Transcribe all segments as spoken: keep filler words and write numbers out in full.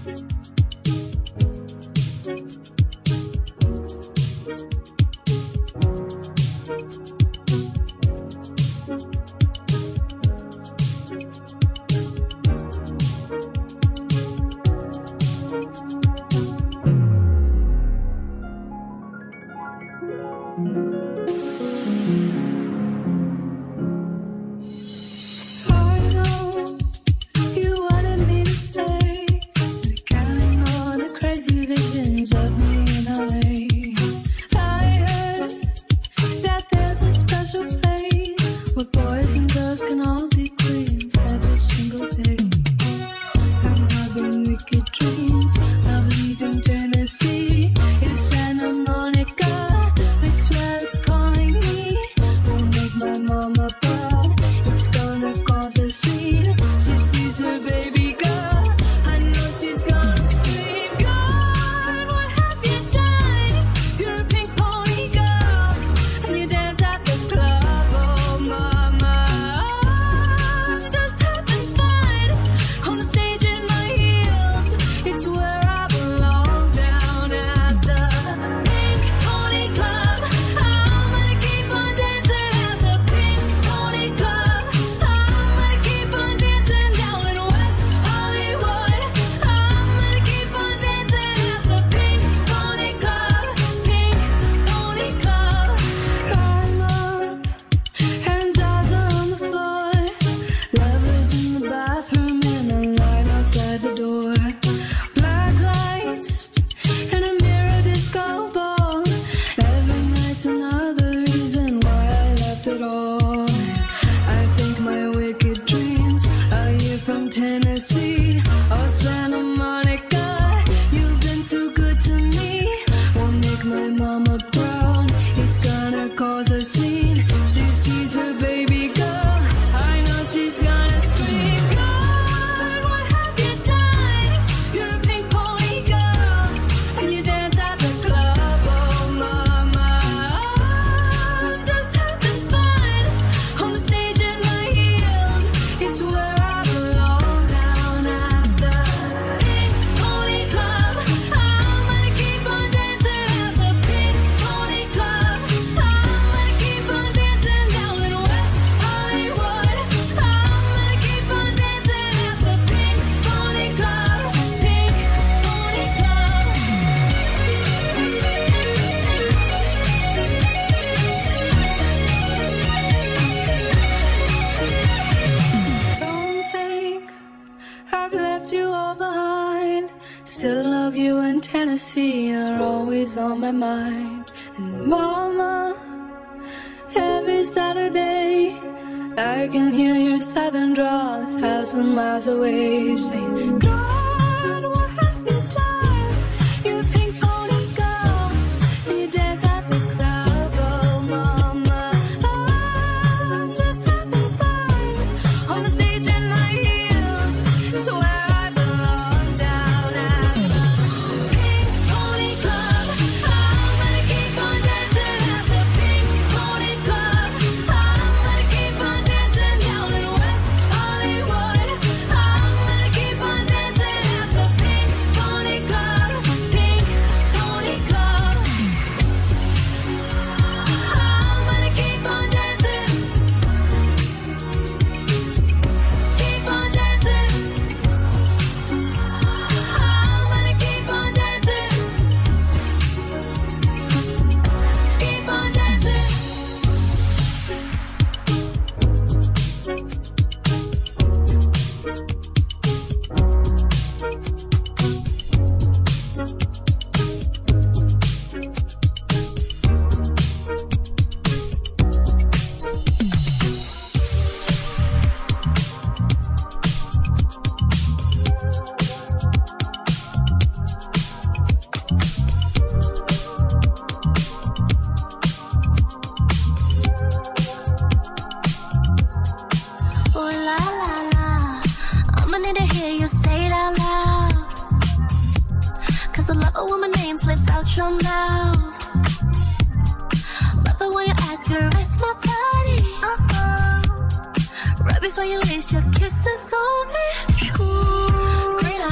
before you lace your kisses on me. Green eye French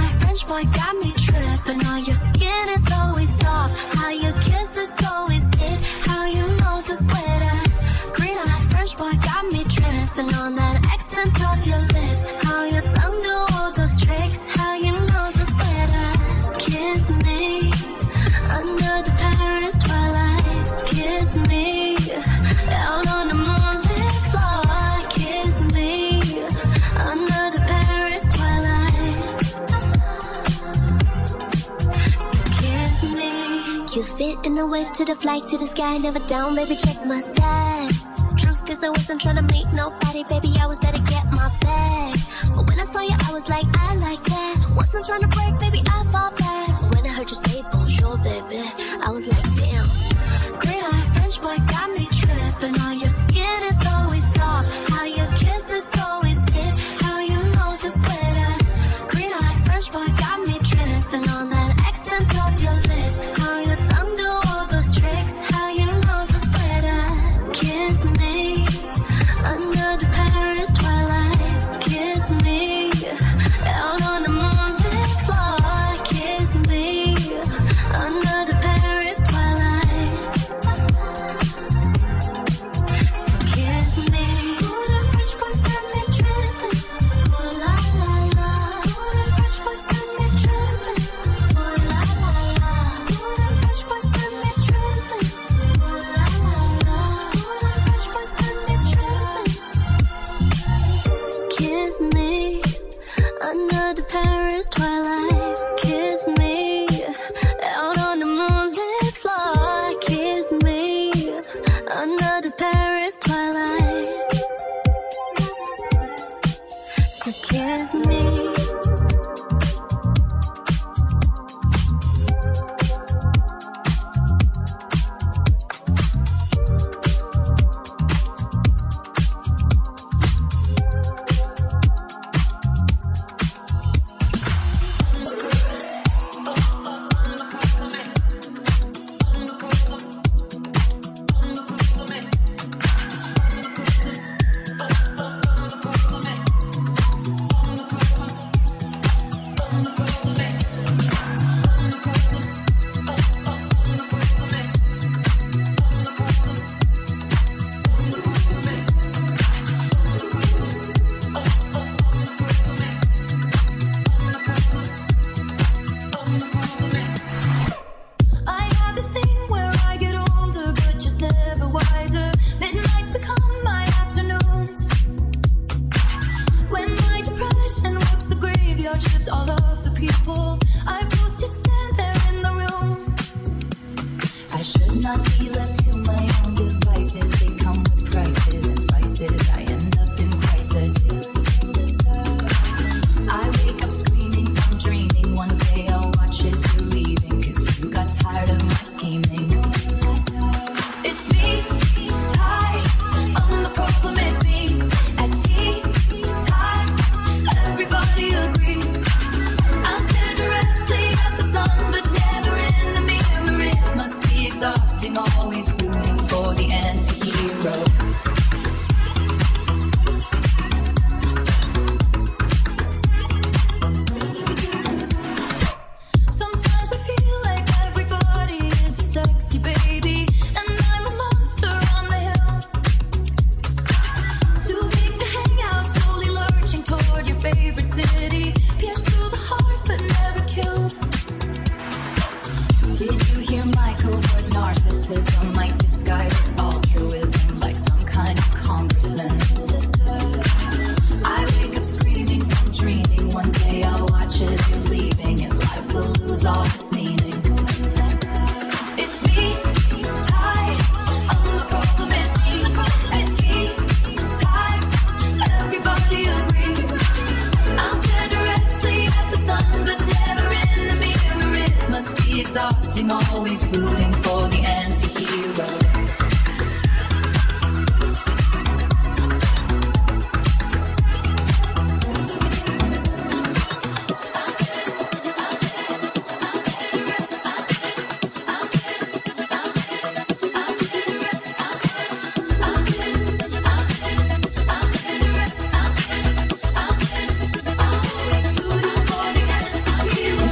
French boy got me tripping. How your skin is always soft, how your kiss is always it, how your nose is wetter. Green eye French boy got me tripping on that accent of your lips, how your tongue do all those tricks, how your nose is wetter. Kiss me under the Paris twilight. Kiss me out on the moonlit floor. Kiss me under the Paris twilight. So kiss me. You fit in the wave to the flight to the sky, never down, baby, check my stats. Truth is I wasn't trying to meet nobody, baby, I was there to get my bag. But when I saw you, I was like, I like that. Wasn't trying to break, baby, I fall back. But when I heard you say bonjour, baby, I was like, damn. Great eye French boy got me tripping. How your skin is always soft, how your kiss is always it, how your nose is wetter. Green eye French boy got me tripping on that accent of your lips, how your tongue do all those tricks, how your nose is wetter. Kiss me under the Paris twilight. Kiss me out on the moonlit floor. Kiss me under the Paris twilight. So kiss me. Ooh, the French boys got me tripping. Ooh la la la. Ooh, the French boys got me tripping. Ooh la la la. Ooh, the French boys got me tripping. Ooh la la la. Ooh, the French boys got me tripping. Kiss me under the Paris twilight. Kiss me out on the moonlit floor. Kiss me under the Paris twilight. So kiss me. I have this thing where I get older, but just never wiser. Midnights become my afternoons. When my depression walks the graveyard shift, all of the people I've posted stand there in the room. I should not be left to my own devices. They come with prices and vices. I end up in crisis. I wake up screaming from dreaming. One day I'll watch as you're leaving, 'cause you got tired of my scheming. It's me, hi, I'm the problem, it's me. At tea time, everybody agrees. I'll stare directly at the sun, but never in the mirror. It must be exhausting, always rooting for the anti-hero. Sometimes I feel like everybody is a sexy baby, and I'm a monster on the hill. Too big to hang out, slowly lurching toward your favorite city. Pierced through the heart, but never killed. Did you hear my covert narcissism? Might disguise as altruism, like some kind of congressman. I wake up screaming from dreaming. One day I'll watch as you're leaving, and life will lose all its meaning. It's me, hi, I'm the problem, it's me. At tea time, everybody agrees. I'll stare directly at the sun, but never in the mirror. It must be exhausting, always rooting for the anti-hero. Hero.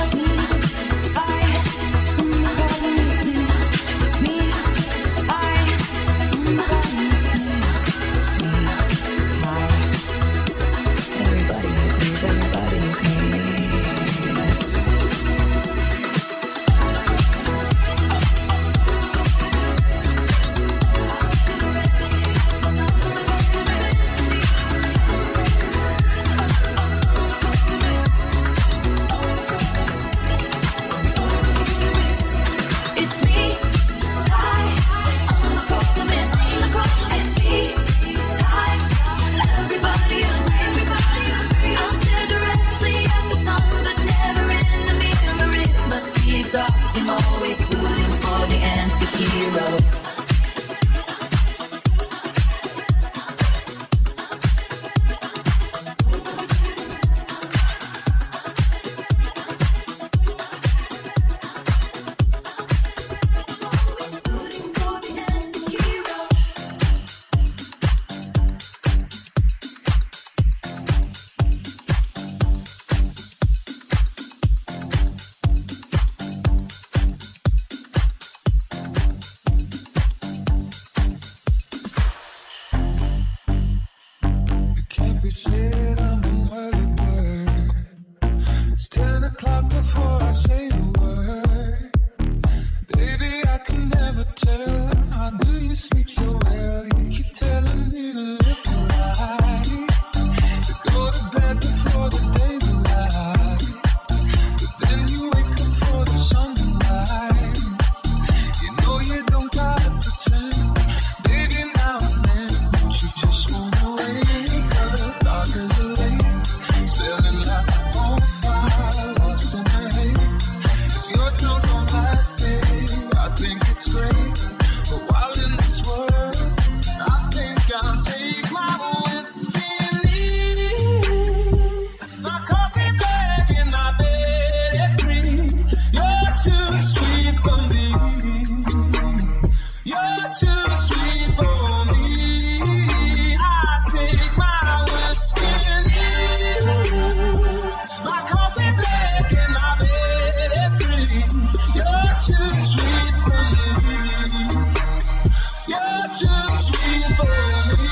nine o'clock before I say a word. Baby, I can never tell. How do you sleep so well? You keep telling me to live right, to go to bed before the day's light. But then you wake up for the sunrise. You know you don't gotta pretend. Baby, now and then, don't you just wanna wake up? Dark as the lake, spilling like a bonfire, lost in the haze. If you're drunk on life, babe, I think it's great. But while in this world, I think I'll take my whiskey and leave. My coffee black in my bed at three. You're too sweet for me. You're too sweet for me. I take my whiskey and leave. My coffee black in my bed at three. You're too sweet for me. You're too sweet for me.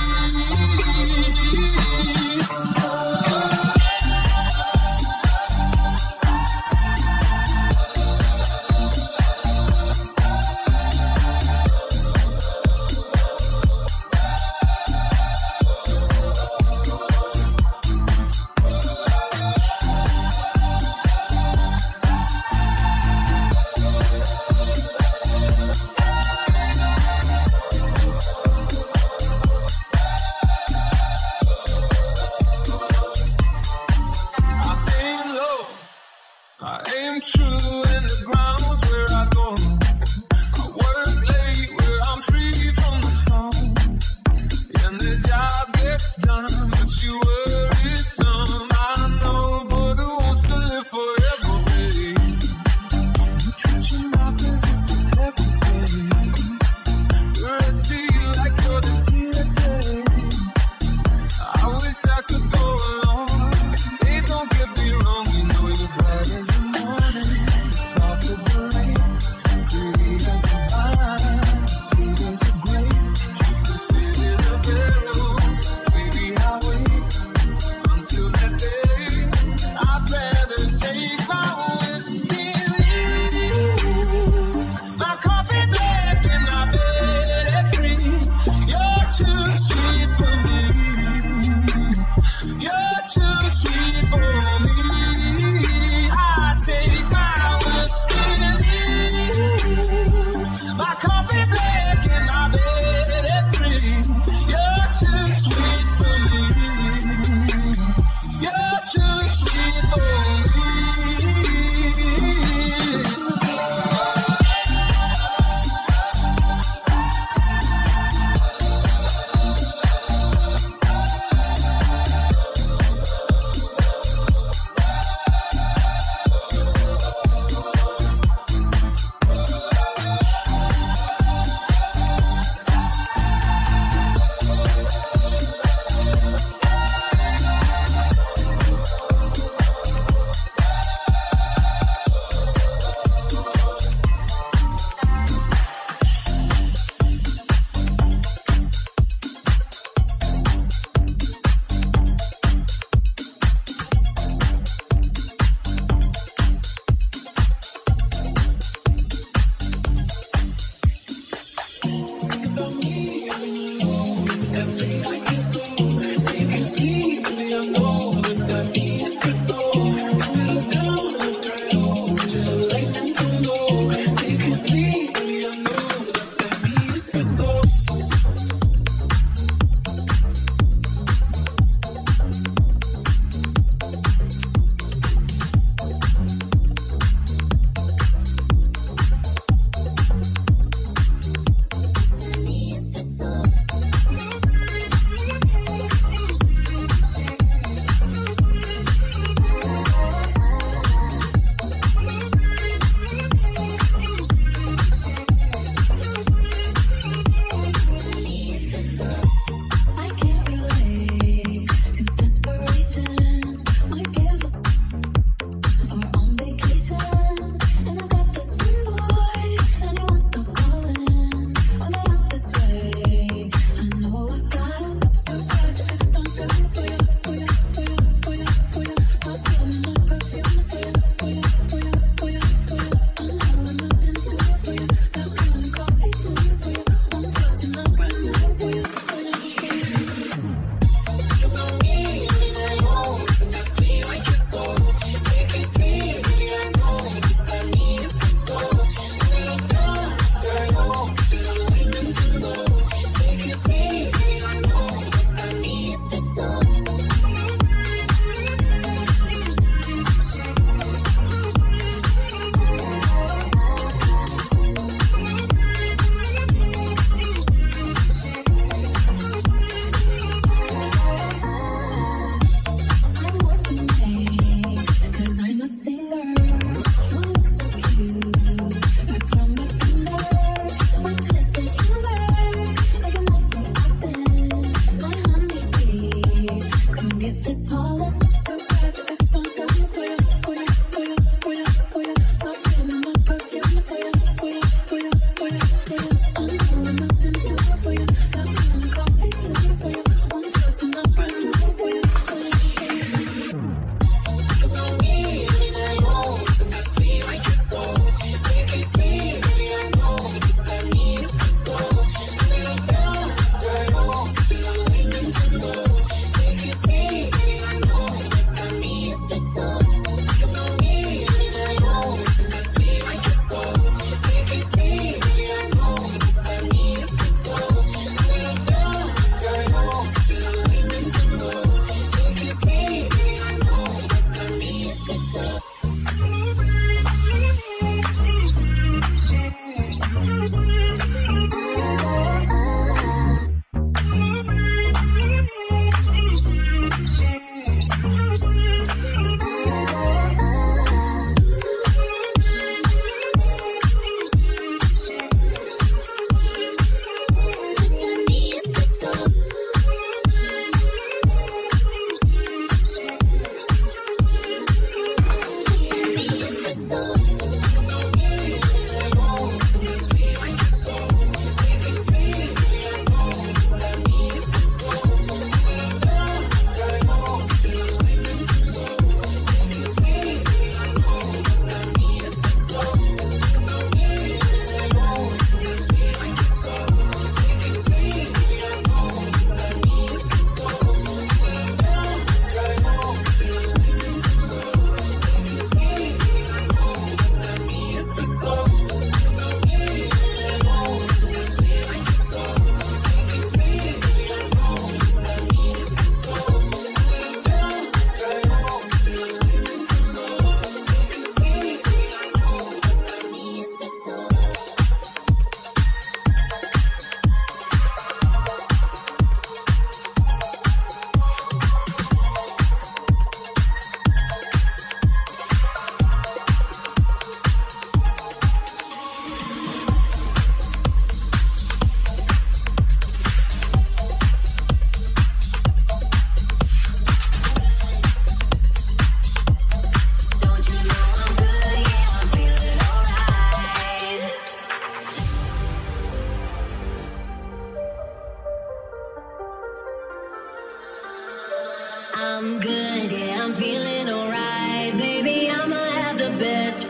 I aim true in the grounds where I go. I work late where I'm free from the phone. And the job gets done, but you worry some. I know, but who wants to live forever, babe? You treat your mouth as if it's heaven's gate. The rest of you like you're the T S A. I wish I could go along. Hey, don't get me wrong, you know you're bright as the morning, soft as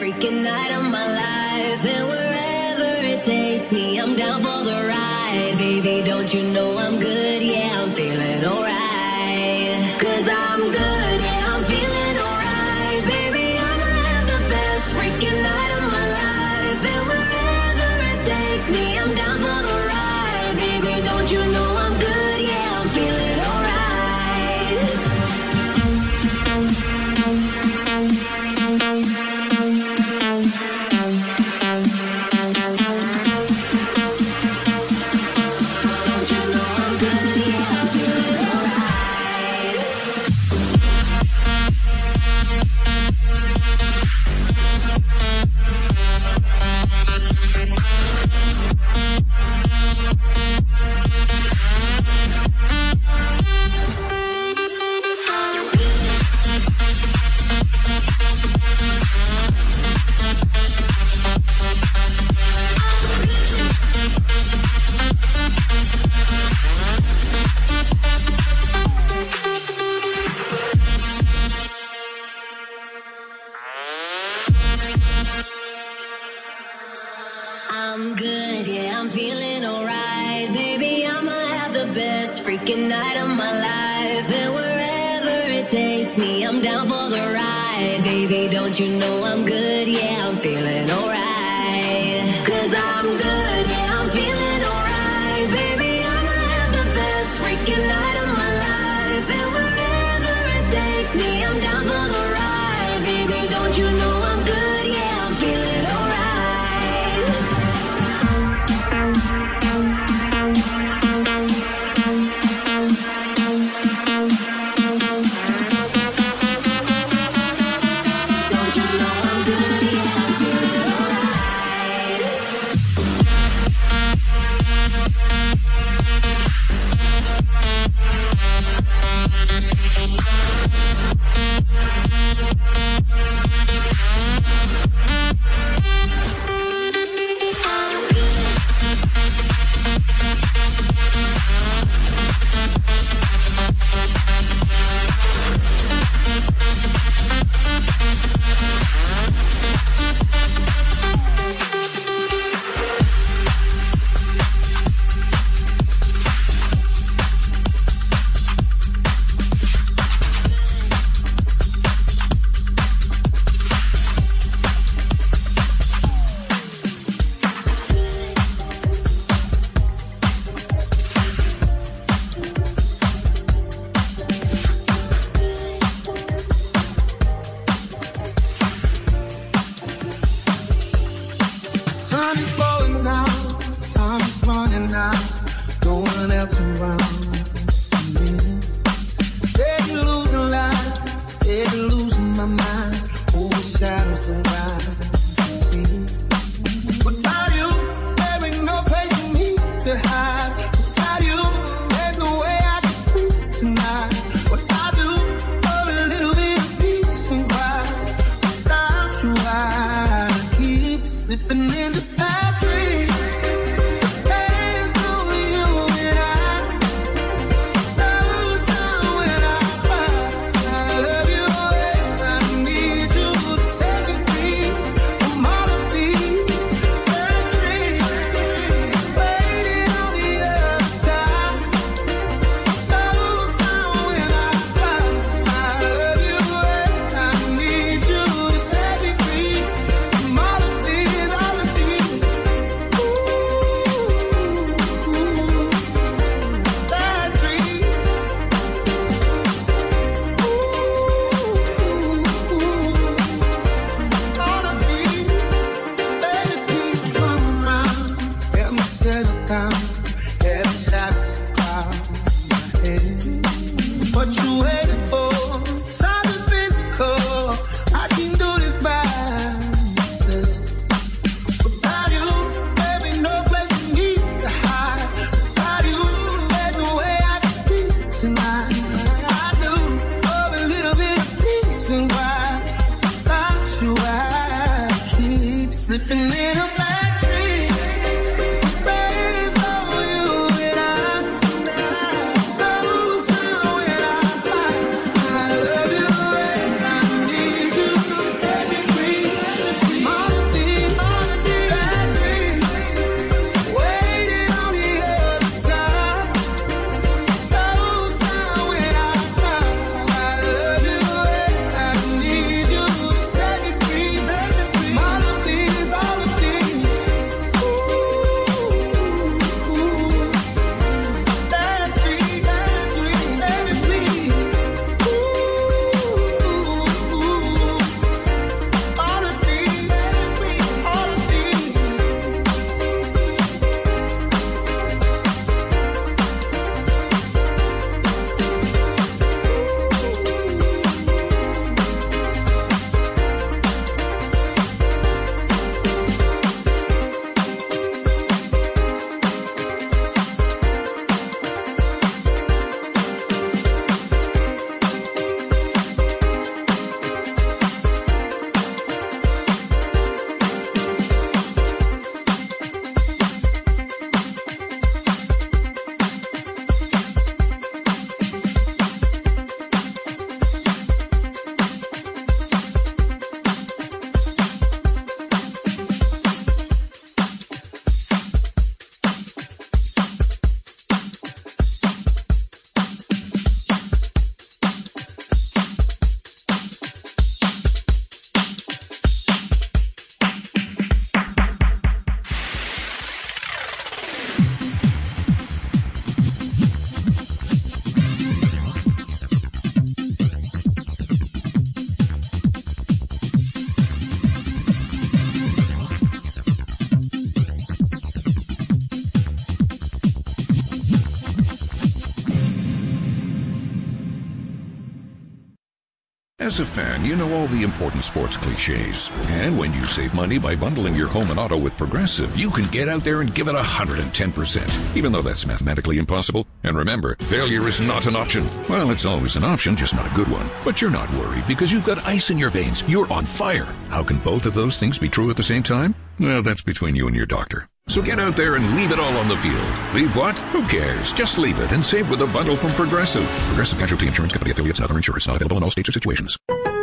freaking night of my life. And wherever it takes me, I'm down for the ride. Baby, don't you know I'm good? Yeah, I'm feeling alright. Cause I'm good, yeah, I'm feeling alright. Baby, I'ma have the best freaking night of my life. And wherever it takes me, I'm down for the ride. Baby, don't you know I'm good? Yeah, I'm feeling alright. I'm good, yeah, I'm feeling alright. Baby, I'ma have the best freaking night of my life. And wherever it takes me, I'm down for the ride. Baby, don't you know I'm good? Yeah, I'm feeling alright. Cause I'm good, yeah, I'm feeling alright. Baby, I'ma have the best freaking night of my life. And wherever it takes me, I'm down for the ride. Baby, don't you know I'm good? Yeah, I'm feeling alright. Set me free. Progressive fan, you know all the important sports cliches. And when you save money by bundling your home and auto with Progressive, you can get out there and give it one hundred ten percent, even though that's mathematically impossible. And remember, failure is not an option. Well, it's always an option, just not a good one. But you're not worried because you've got ice in your veins. You're on fire. How can both of those things be true at the same time? Well, that's between you and your doctor. So get out there and leave it all on the field. Leave what? Who cares? Just leave it and save with a bundle from Progressive. Progressive Casualty Insurance Company affiliates and other insurers. Not available in all states or situations.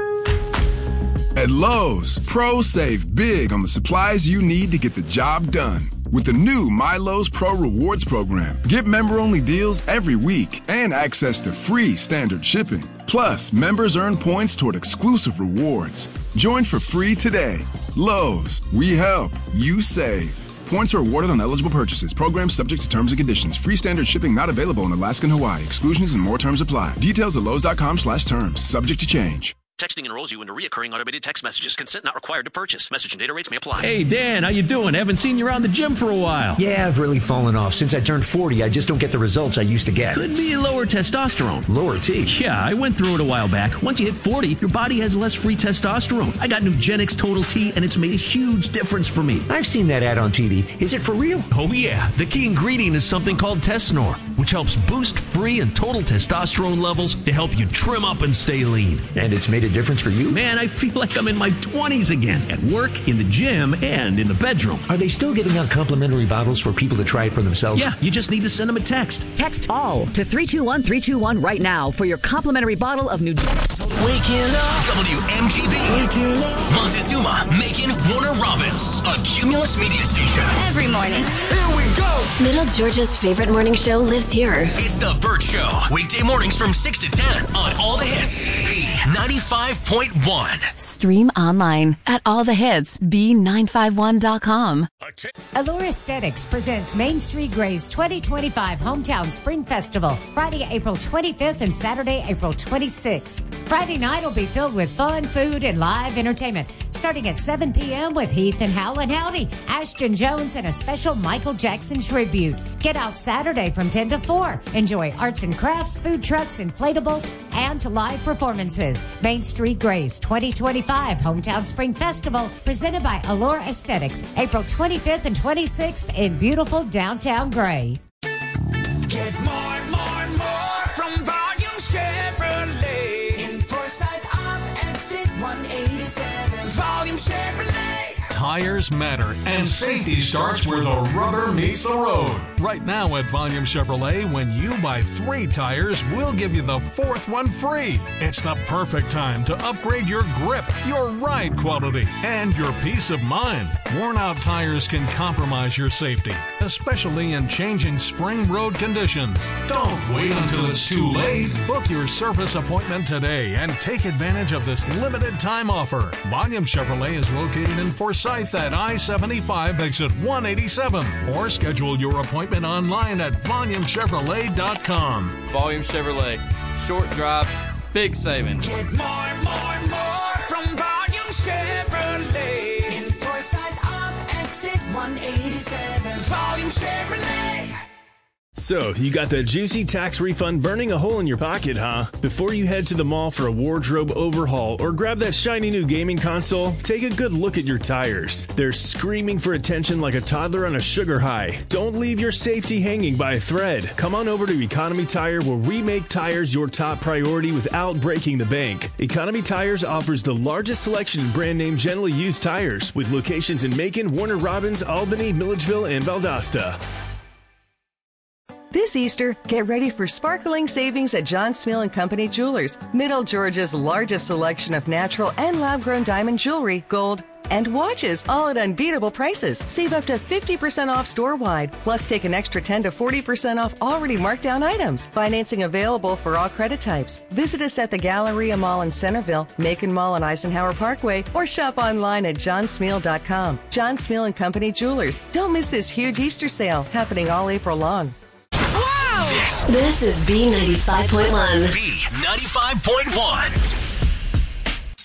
At Lowe's, pros save big on the supplies you need to get the job done. With the new My Lowe's Pro Rewards program, get member-only deals every week and access to free standard shipping. Plus, members earn points toward exclusive rewards. Join for free today. Lowe's, we help, you save. Points are awarded on eligible purchases. Program subject to terms and conditions. Free standard shipping not available in Alaska and Hawaii. Exclusions and more terms apply. Details at Lowe's.com slash terms. Subject to change. Texting enrolls you into recurring automated text messages. Consent not required to purchase. Message and data rates may apply. Hey, Dan, how you doing? Haven't seen you around the gym for a while. Yeah, I've really fallen off. Since I turned forty, I just don't get the results I used to get. Could be lower testosterone. Lower T? Yeah, I went through it a while back. Once you hit forty, your body has less free testosterone. I got Nugenix Total T, and it's made a huge difference for me. I've seen that ad on T V. Is it for real? Oh, yeah. The key ingredient is something called Tesnor, which helps boost free and total testosterone levels to help you trim up and stay lean. And it's made a difference for you? Man, I feel like I'm in my twenties again, at work, in the gym, and in the bedroom. Are they still giving out complimentary bottles for people to try it for themselves? Yeah, you just need to send them a text. Text ALL to three two one three two one right now for your complimentary bottle of Nugenix. Waking up. W M G B. Waking up. Montezuma, Macon, Warner Robins. A Cumulus media station. Every morning. Here we go. Middle Georgia's favorite morning show lives here. It's The Burt Show. Weekday mornings from six to ten on All the Hits. B ninety-five point one. Stream online at all the hits b nine five one dot com. Allure Aesthetics presents Main Street Gray's twenty twenty-five Hometown Spring Festival, Friday, April twenty-fifth and Saturday, April twenty-sixth. Friday night will be filled with fun, food, and live entertainment, starting at seven p.m. with Heath and Howlin' Howdy, Ashton Jones, and a special Michael Jackson tribute. Get out Saturday from ten to four. Enjoy arts and crafts, food trucks, inflatables, and live performances. Main Street Gray's twenty twenty-five Hometown Spring Festival, presented by Allure Aesthetics, April twenty-fifth and twenty-sixth in beautiful downtown Gray. Get more, more, more from Volume Chevrolet. In Forsyth on exit one eighty-seven. Volume Chevrolet. Tires matter, and safety starts where the rubber meets the road. Right now at Volume Chevrolet, when you buy three tires, we'll give you the fourth one free. It's the perfect time to upgrade your grip, your ride quality, and your peace of mind. Worn-out tires can compromise your safety, especially in changing spring road conditions. Don't wait until it's too late. Book your service appointment today and take advantage of this limited time offer. Volume Chevrolet is located in Forsyth at I seventy-five exit one eighty-seven, or schedule your appointment online at volume chevrolet dot com. Volume Chevrolet. Short drive, big savings. Get more, more, more from Volume Chevrolet. In Forsyth on exit one eighty-seven. Volume Chevrolet. So, you got the juicy tax refund burning a hole in your pocket, huh? Before you head to the mall for a wardrobe overhaul or grab that shiny new gaming console, take a good look at your tires. They're screaming for attention like a toddler on a sugar high. Don't leave your safety hanging by a thread. Come on over to Economy Tire, where we make tires your top priority without breaking the bank. Economy Tires offers the largest selection of brand name generally used tires, with locations in Macon, Warner Robins, Albany, Milledgeville, and Valdosta. This Easter, get ready for sparkling savings at John Smill and Company Jewelers, Middle Georgia's largest selection of natural and lab-grown diamond jewelry, gold, and watches, all at unbeatable prices. Save up to fifty percent off store-wide, plus take an extra ten to forty percent off already marked down items. Financing available for all credit types. Visit us at the Galleria Mall in Centerville, Macon Mall on Eisenhower Parkway, or shop online at john smill dot com. John Smill and Company Jewelers. Don't miss this huge Easter sale happening all April long. This, this is B ninety-five point one. B ninety-five point one.